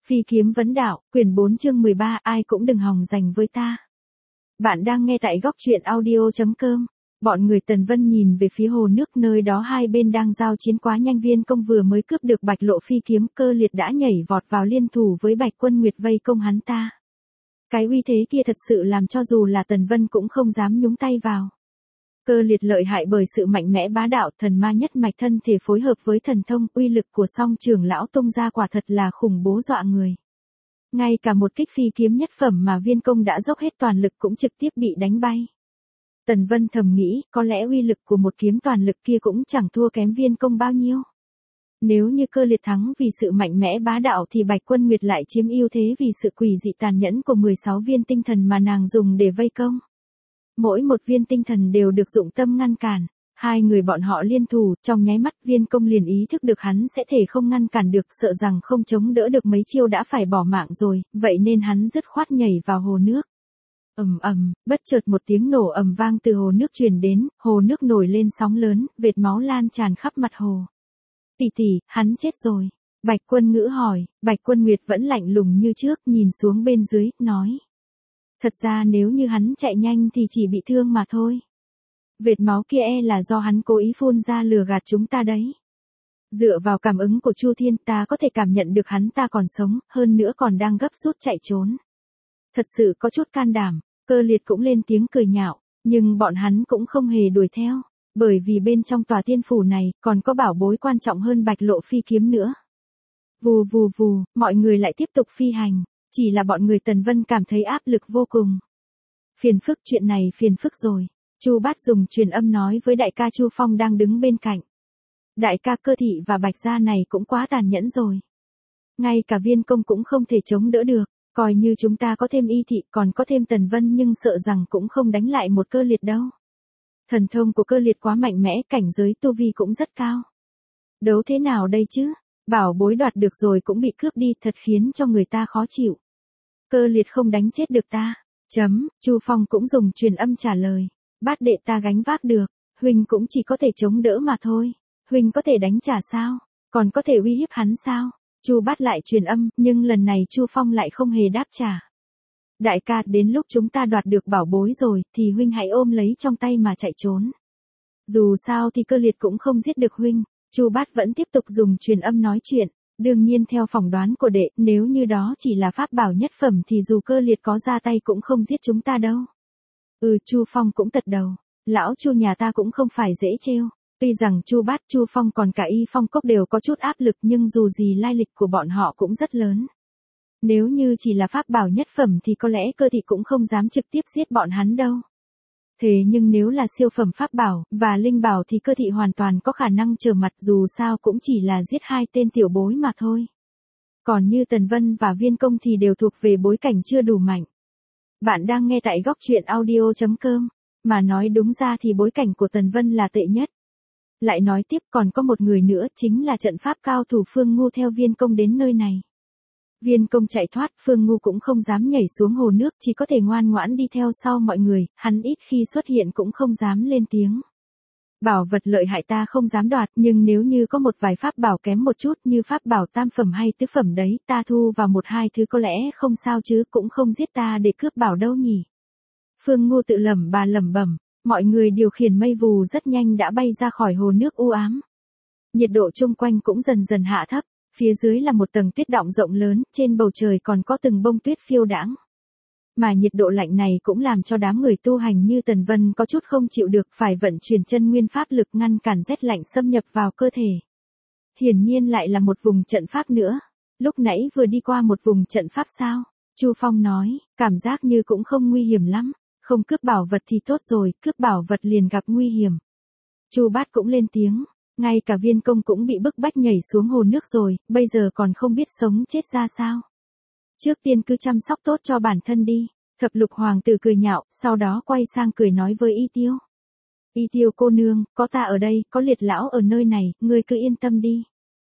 Phi kiếm vấn đạo, quyển 4 chương 13, ai cũng đừng hòng giành với ta. Bạn đang nghe tại góc truyện audio.com. Bọn người Tần Vân nhìn về phía hồ nước nơi đó hai bên đang giao chiến quá nhanh. Viên công vừa mới cướp được Bạch Lộ phi kiếm, Cơ Liệt đã nhảy vọt vào liên thủ với Bạch Quân Nguyệt vây công hắn ta. Cái uy thế kia thật sự làm cho dù là Tần Vân cũng không dám nhúng tay vào. Cơ Liệt lợi hại bởi sự mạnh mẽ bá đạo thần ma nhất mạch thân thể phối hợp với thần thông, uy lực của song trưởng lão tung ra quả thật là khủng bố dọa người. Ngay cả một kích phi kiếm nhất phẩm mà Viên công đã dốc hết toàn lực cũng trực tiếp bị đánh bay. Tần Vân thầm nghĩ, có lẽ uy lực của một kiếm toàn lực kia cũng chẳng thua kém Viên công bao nhiêu. Nếu như Cơ Liệt thắng vì sự mạnh mẽ bá đạo thì Bạch Quân Nguyệt lại chiếm ưu thế vì sự quỷ dị tàn nhẫn của 16 viên tinh thần mà nàng dùng để vây công. Mỗi một viên tinh thần đều được dụng tâm ngăn cản. Hai người bọn họ liên thủ, trong nháy mắt Viên công liền ý thức được hắn sẽ thể không ngăn cản được, sợ rằng không chống đỡ được mấy chiêu đã phải bỏ mạng rồi, vậy nên hắn dứt khoát nhảy vào hồ nước. Bất chợt một tiếng nổ ầm vang từ hồ nước truyền đến, hồ nước nổi lên sóng lớn, vệt máu lan tràn khắp mặt hồ. Tỷ tỷ, hắn chết rồi. Bạch Quân Ngữ hỏi. Bạch Quân Nguyệt vẫn lạnh lùng như trước, nhìn xuống bên dưới, nói. Thật ra nếu như hắn chạy nhanh thì chỉ bị thương mà thôi. Vệt máu kia là do hắn cố ý phun ra lừa gạt chúng ta đấy. Dựa vào cảm ứng của Chu Thiên ta có thể cảm nhận được hắn ta còn sống, hơn nữa còn đang gấp rút chạy trốn. Thật sự có chút can đảm. Cơ Liệt cũng lên tiếng cười nhạo, nhưng bọn hắn cũng không hề đuổi theo, bởi vì bên trong tòa tiên phủ này còn có bảo bối quan trọng hơn Bạch Lộ phi kiếm nữa. Vù vù vù, mọi người lại tiếp tục phi hành, chỉ là bọn người Tần Vân cảm thấy áp lực vô cùng. Phiền phức, chuyện này phiền phức rồi. Chu Bát dùng truyền âm nói với đại ca Chu Phong đang đứng bên cạnh. Đại ca Cơ Thị và Bạch gia này cũng quá tàn nhẫn rồi. Ngay cả Viên công cũng không thể chống đỡ được. Coi như chúng ta có thêm Y Thị còn có thêm Tần Vân nhưng sợ rằng cũng không đánh lại một Cơ Liệt đâu. Thần thông của Cơ Liệt quá mạnh mẽ, cảnh giới tu vi cũng rất cao. Đấu thế nào đây chứ? Bảo bối đoạt được rồi cũng bị cướp đi, thật khiến cho người ta khó chịu. Cơ Liệt không đánh chết được ta. Chu Phong cũng dùng truyền âm trả lời. Bát đệ ta gánh vác được, huynh cũng chỉ có thể chống đỡ mà thôi. Huynh có thể đánh trả sao? Còn có thể uy hiếp hắn sao? Chu Bát lại truyền âm, nhưng lần này Chu Phong lại không hề đáp trả. Đại ca, đến lúc chúng ta đoạt được bảo bối rồi, thì huynh hãy ôm lấy trong tay mà chạy trốn. Dù sao thì Cơ Liệt cũng không giết được huynh. Chu Bát vẫn tiếp tục dùng truyền âm nói chuyện. Đương nhiên theo phỏng đoán của đệ, nếu như đó chỉ là pháp bảo nhất phẩm thì dù Cơ Liệt có ra tay cũng không giết chúng ta đâu. Chu Phong cũng tật đầu. Lão Chu nhà ta cũng không phải dễ trêu. Tuy rằng Chu Bát, Chu Phong còn cả Y Phong Cốc đều có chút áp lực nhưng dù gì lai lịch của bọn họ cũng rất lớn. Nếu như chỉ là pháp bảo nhất phẩm thì có lẽ Cơ Thị cũng không dám trực tiếp giết bọn hắn đâu. Thế nhưng nếu là siêu phẩm pháp bảo và linh bảo thì Cơ Thị hoàn toàn có khả năng trở mặt, dù sao cũng chỉ là giết hai tên tiểu bối mà thôi. Còn như Tần Vân và Viên công thì đều thuộc về bối cảnh chưa đủ mạnh. Bạn đang nghe tại góc truyện audio.com, mà nói đúng ra thì bối cảnh của Tần Vân là tệ nhất. Lại nói tiếp còn có một người nữa chính là trận pháp cao thủ Phương Ngu theo Viên công đến nơi này. Viên công chạy thoát, Phương Ngu cũng không dám nhảy xuống hồ nước, chỉ có thể ngoan ngoãn đi theo sau mọi người, hắn ít khi xuất hiện cũng không dám lên tiếng. Bảo vật lợi hại ta không dám đoạt, nhưng nếu như có một vài pháp bảo kém một chút như pháp bảo tam phẩm hay tứ phẩm đấy, ta thu vào một hai thứ có lẽ không sao chứ, cũng không giết ta để cướp bảo đâu nhỉ. Phương Ngu tự lẩm bẩm, mọi người điều khiển mây vù rất nhanh đã bay ra khỏi hồ nước u ám. Nhiệt độ chung quanh cũng dần dần hạ thấp, phía dưới là một tầng tuyết đọng rộng lớn, trên bầu trời còn có từng bông tuyết phiêu đãng. Mà nhiệt độ lạnh này cũng làm cho đám người tu hành như Tần Vân có chút không chịu được, phải vận chuyển chân nguyên pháp lực ngăn cản rét lạnh xâm nhập vào cơ thể. Hiển nhiên lại là một vùng trận pháp nữa. Lúc nãy vừa đi qua một vùng trận pháp sao? Chu Phong nói, cảm giác như cũng không nguy hiểm lắm, không cướp bảo vật thì tốt rồi, cướp bảo vật liền gặp nguy hiểm. Chu Bát cũng lên tiếng, ngay cả Viên công cũng bị bức bách nhảy xuống hồ nước rồi, bây giờ còn không biết sống chết ra sao. Trước tiên cứ chăm sóc tốt cho bản thân đi. Thập lục hoàng tử cười nhạo, sau đó quay sang cười nói với Y Tiêu. Y Tiêu cô nương, có ta ở đây, có Liệt lão ở nơi này, ngươi cứ yên tâm đi.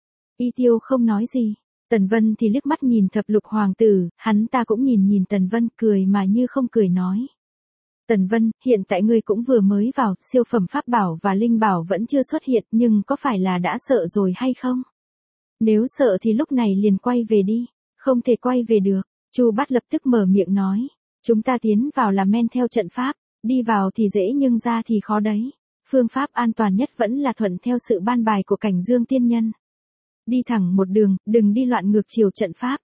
Y Tiêu không nói gì. Tần Vân thì liếc mắt nhìn thập lục hoàng tử, hắn ta cũng nhìn Tần Vân, cười mà như không cười nói. Tần Vân, hiện tại ngươi cũng vừa mới vào, siêu phẩm pháp bảo và linh bảo vẫn chưa xuất hiện, nhưng có phải là đã sợ rồi hay không? Nếu sợ thì lúc này liền quay về đi. Không thể quay về được, Chu Bát lập tức mở miệng nói. Chúng ta tiến vào là men theo trận pháp, đi vào thì dễ nhưng ra thì khó đấy. Phương pháp an toàn nhất vẫn là thuận theo sự ban bài của Cảnh Dương tiên nhân. Đi thẳng một đường, đừng đi loạn ngược chiều trận pháp.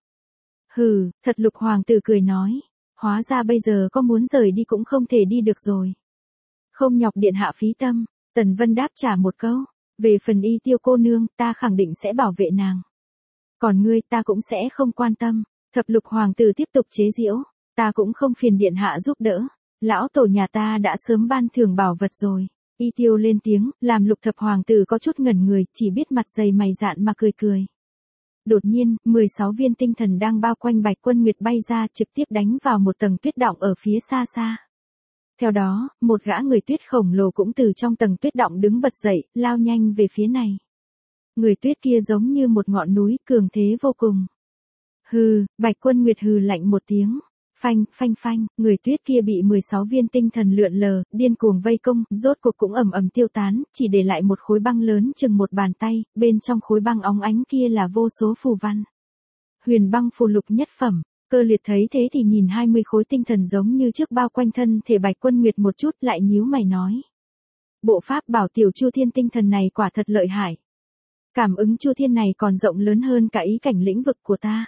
Hừ, thật Lục hoàng tử cười nói. Hóa ra bây giờ có muốn rời đi cũng không thể đi được rồi. Không nhọc điện hạ phí tâm, Tần Vân đáp trả một câu. Về phần Y Tiêu cô nương, ta khẳng định sẽ bảo vệ nàng. Còn ngươi ta cũng sẽ không quan tâm. Thập Lục hoàng tử tiếp tục chế giễu. Ta cũng không phiền điện hạ giúp đỡ. Lão tổ nhà ta đã sớm ban thưởng bảo vật rồi. Y Tiêu lên tiếng, làm Lục thập hoàng tử có chút ngẩn người, chỉ biết mặt dày mày dạn mà cười cười. Đột nhiên, 16 viên tinh thần đang bao quanh Bạch Quân Nguyệt bay ra trực tiếp đánh vào một tầng tuyết đọng ở phía xa xa. Theo đó, một gã người tuyết khổng lồ cũng từ trong tầng tuyết đọng đứng bật dậy, lao nhanh về phía này. Người tuyết kia giống như một ngọn núi, cường thế vô cùng. Hừ, Bạch Quân Nguyệt hừ lạnh một tiếng. Phanh, phanh phanh, người tuyết kia bị 16 viên tinh thần lượn lờ, điên cuồng vây công, rốt cuộc cũng ầm ầm tiêu tán, chỉ để lại một khối băng lớn chừng một bàn tay, bên trong khối băng óng ánh kia là vô số phù văn. Huyền băng phù lục nhất phẩm, Cơ Liệt thấy thế thì nhìn 20 khối tinh thần giống như trước bao quanh thân thể Bạch Quân Nguyệt một chút lại nhíu mày nói. Bộ pháp bảo tiểu Chu Thiên tinh thần này quả thật lợi hại. Cảm ứng Chu Thiên này còn rộng lớn hơn cả ý cảnh lĩnh vực của ta.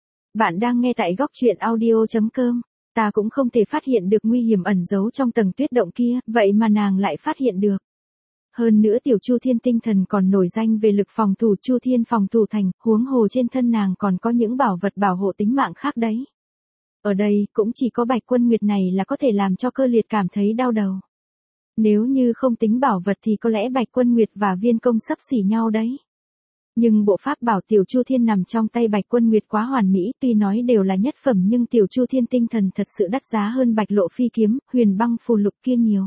Bạn đang nghe tại góc truyện audio.com. Ta cũng không thể phát hiện được nguy hiểm ẩn giấu trong tầng tuyết động kia, vậy mà nàng lại phát hiện được. Hơn nữa tiểu Chu Thiên tinh thần còn nổi danh về lực phòng thủ Chu Thiên phòng thủ thành, huống hồ trên thân nàng còn có những bảo vật bảo hộ tính mạng khác đấy. Ở đây, cũng chỉ có Bạch Quân Nguyệt này là có thể làm cho Cơ Liệt cảm thấy đau đầu. Nếu như không tính bảo vật thì có lẽ Bạch Quân Nguyệt và Viên Công sắp xỉ nhau đấy. Nhưng bộ pháp bảo tiểu Chu Thiên nằm trong tay Bạch Quân Nguyệt quá hoàn mỹ, tuy nói đều là nhất phẩm nhưng tiểu Chu Thiên tinh thần thật sự đắt giá hơn Bạch Lộ phi kiếm, huyền băng phù lục kia nhiều.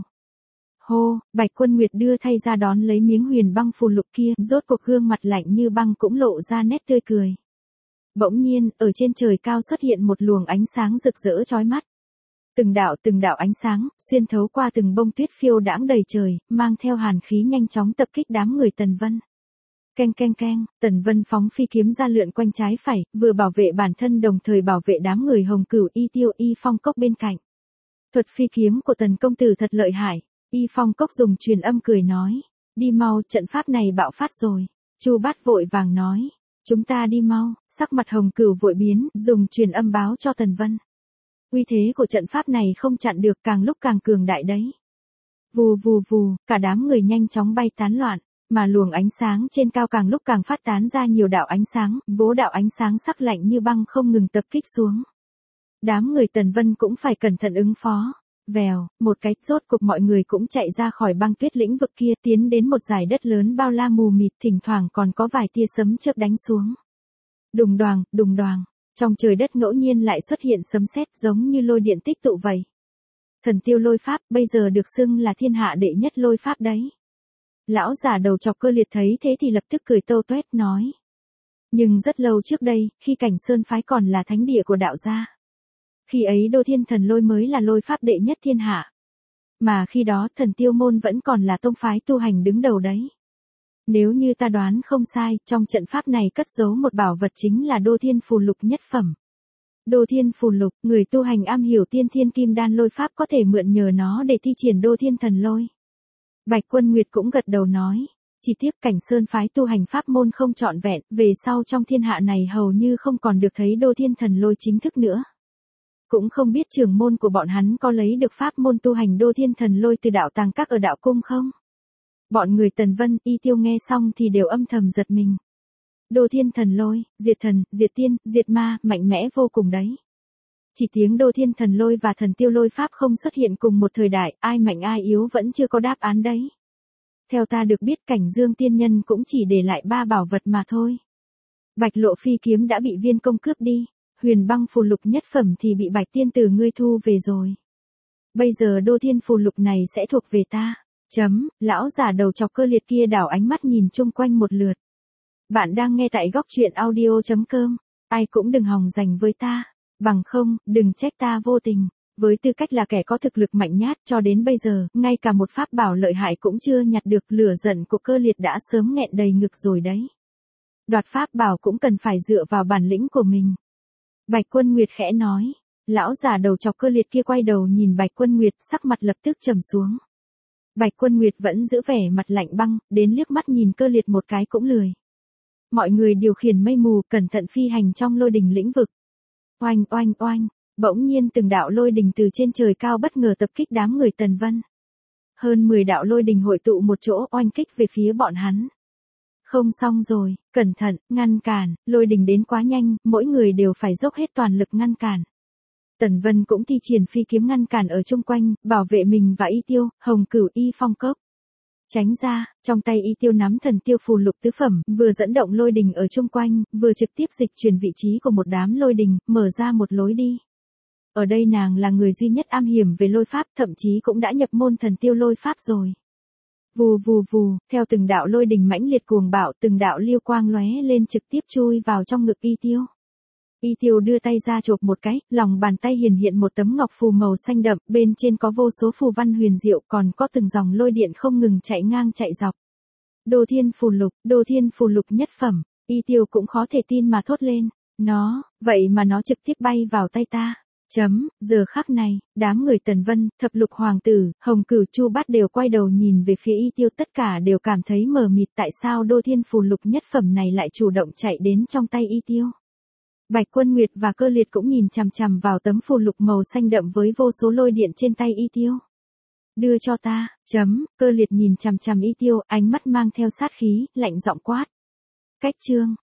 Hô, Bạch Quân Nguyệt đưa tay ra đón lấy miếng huyền băng phù lục kia, rốt cuộc gương mặt lạnh như băng cũng lộ ra nét tươi cười. Bỗng nhiên, ở trên trời cao xuất hiện một luồng ánh sáng rực rỡ chói mắt. Từng đạo ánh sáng, xuyên thấu qua từng bông tuyết phiêu đãng đầy trời, mang theo hàn khí nhanh chóng tập kích đám người Tần Vân. Keng keng keng, Tần Vân phóng phi kiếm ra lượn quanh trái phải, vừa bảo vệ bản thân đồng thời bảo vệ đám người Hồng Cửu Y Tiêu Y Phong Cốc bên cạnh. Thuật phi kiếm của Tần công tử thật lợi hại. Y Phong Cốc dùng truyền âm cười nói. Đi mau, trận pháp này bạo phát rồi. Chu Bát vội vàng nói. Chúng ta đi mau, sắc mặt Hồng Cửu vội biến, dùng truyền âm báo cho Tần Vân. Uy thế của trận pháp này không chặn được, càng lúc càng cường đại đấy. Vù vù vù, cả đám người nhanh chóng bay tán loạn, mà luồng ánh sáng trên cao càng lúc càng phát tán ra nhiều đạo ánh sáng, vố đạo ánh sáng sắc lạnh như băng không ngừng tập kích xuống. Đám người Tần Vân cũng phải cẩn thận ứng phó. Vèo, một cái, rốt cục mọi người cũng chạy ra khỏi băng tuyết lĩnh vực kia, tiến đến một dải đất lớn bao la mù mịt, thỉnh thoảng còn có vài tia sấm chớp đánh xuống. Đùng đoàng, trong trời đất ngẫu nhiên lại xuất hiện sấm sét giống như lôi điện tích tụ vậy. Thần tiêu lôi pháp, bây giờ được xưng là thiên hạ đệ nhất lôi pháp đấy. Lão già đầu chọc Cơ Liệt thấy thế thì lập tức cười tâu tuét nói. Nhưng rất lâu trước đây, khi Cảnh Sơn phái còn là thánh địa của đạo gia. Khi ấy Đô Thiên Thần Lôi mới là lôi pháp đệ nhất thiên hạ. Mà khi đó Thần Tiêu môn vẫn còn là tông phái tu hành đứng đầu đấy. Nếu như ta đoán không sai, trong trận pháp này cất giấu một bảo vật chính là Đô Thiên phù lục nhất phẩm. Đô Thiên phù lục, người tu hành am hiểu tiên thiên kim đan lôi pháp có thể mượn nhờ nó để thi triển Đô Thiên thần lôi. Bạch Quân Nguyệt cũng gật đầu nói. Chỉ tiếc Cảnh Sơn phái tu hành pháp môn không trọn vẹn, về sau trong thiên hạ này hầu như không còn được thấy Đô Thiên thần lôi chính thức nữa. Cũng không biết trưởng môn của bọn hắn có lấy được pháp môn tu hành Đô Thiên thần lôi từ đạo tàng các ở đạo cung không? Bọn người Tần Vân, Y Tiêu nghe xong thì đều âm thầm giật mình. Đô Thiên thần lôi, diệt thần, diệt tiên, diệt ma, mạnh mẽ vô cùng đấy. Chỉ tiếng Đô Thiên thần lôi và thần tiêu lôi pháp không xuất hiện cùng một thời đại, ai mạnh ai yếu vẫn chưa có đáp án đấy. Theo ta được biết Cảnh Dương tiên nhân cũng chỉ để lại 3 bảo vật mà thôi. Bạch Lộ phi kiếm đã bị Viên Công cướp đi, huyền băng phù lục nhất phẩm thì bị Bạch tiên tử ngươi thu về rồi. Bây giờ Đô Thiên phù lục này sẽ thuộc về ta. Lão già đầu chọc Cơ Liệt kia đảo ánh mắt nhìn chung quanh một lượt. Bạn đang nghe tại góc truyện audio.com. Ai cũng đừng hòng giành với ta. Bằng không, đừng trách ta vô tình. Với tư cách là kẻ có thực lực mạnh nhát cho đến bây giờ, ngay cả một pháp bảo lợi hại cũng chưa nhặt được, lửa giận của Cơ Liệt đã sớm nghẹn đầy ngực rồi đấy. Đoạt pháp bảo cũng cần phải dựa vào bản lĩnh của mình. Bạch Quân Nguyệt khẽ nói. Lão già đầu chọc Cơ Liệt kia quay đầu nhìn Bạch Quân Nguyệt, sắc mặt lập tức trầm xuống. Bạch Quân Nguyệt vẫn giữ vẻ mặt lạnh băng, đến liếc mắt nhìn Cơ Liệt một cái cũng lười. Mọi người điều khiển mây mù, cẩn thận phi hành trong lôi đình lĩnh vực. Oanh oanh oanh, bỗng nhiên từng đạo lôi đình từ trên trời cao bất ngờ tập kích đám người Tần Vân. Hơn 10 đạo lôi đình hội tụ một chỗ oanh kích về phía bọn hắn. Không xong rồi, cẩn thận, ngăn cản, lôi đình đến quá nhanh, mỗi người đều phải dốc hết toàn lực ngăn cản. Tần Vân cũng thi triển phi kiếm ngăn cản ở chung quanh, bảo vệ mình và Y Tiêu, Hồng Cửu Y Phong Cốc. Tránh ra, trong tay Y Tiêu nắm thần tiêu phù lục tứ phẩm, vừa dẫn động lôi đình ở chung quanh, vừa trực tiếp dịch chuyển vị trí của một đám lôi đình, mở ra một lối đi. Ở đây nàng là người duy nhất am hiểm về lôi pháp, thậm chí cũng đã nhập môn thần tiêu lôi pháp rồi. Vù vù vù, theo từng đạo lôi đình mãnh liệt cuồng bạo, từng đạo liêu quang lóe lên trực tiếp chui vào trong ngực Y Tiêu. Y Tiêu đưa tay ra chộp một cái, lòng bàn tay hiển hiện một tấm ngọc phù màu xanh đậm, bên trên có vô số phù văn huyền diệu, còn có từng dòng lôi điện không ngừng chạy ngang chạy dọc. Đồ thiên phù lục nhất phẩm, Y Tiêu cũng khó thể tin mà thốt lên, vậy mà nó trực tiếp bay vào tay ta. Giờ khắc này, đám người Tần Vân, Thập Lục Hoàng tử, Hồng Cửu Chu Bát đều quay đầu nhìn về phía Y Tiêu, tất cả đều cảm thấy mờ mịt tại sao đô thiên phù lục nhất phẩm này lại chủ động chạy đến trong tay Y Tiêu. Bạch Quân Nguyệt và Cơ Liệt cũng nhìn chằm chằm vào tấm phù lục màu xanh đậm với vô số lôi điện trên tay Y Tiêu. Đưa cho ta, Cơ Liệt nhìn chằm chằm Y Tiêu, ánh mắt mang theo sát khí, lạnh giọng quát. Cách chương.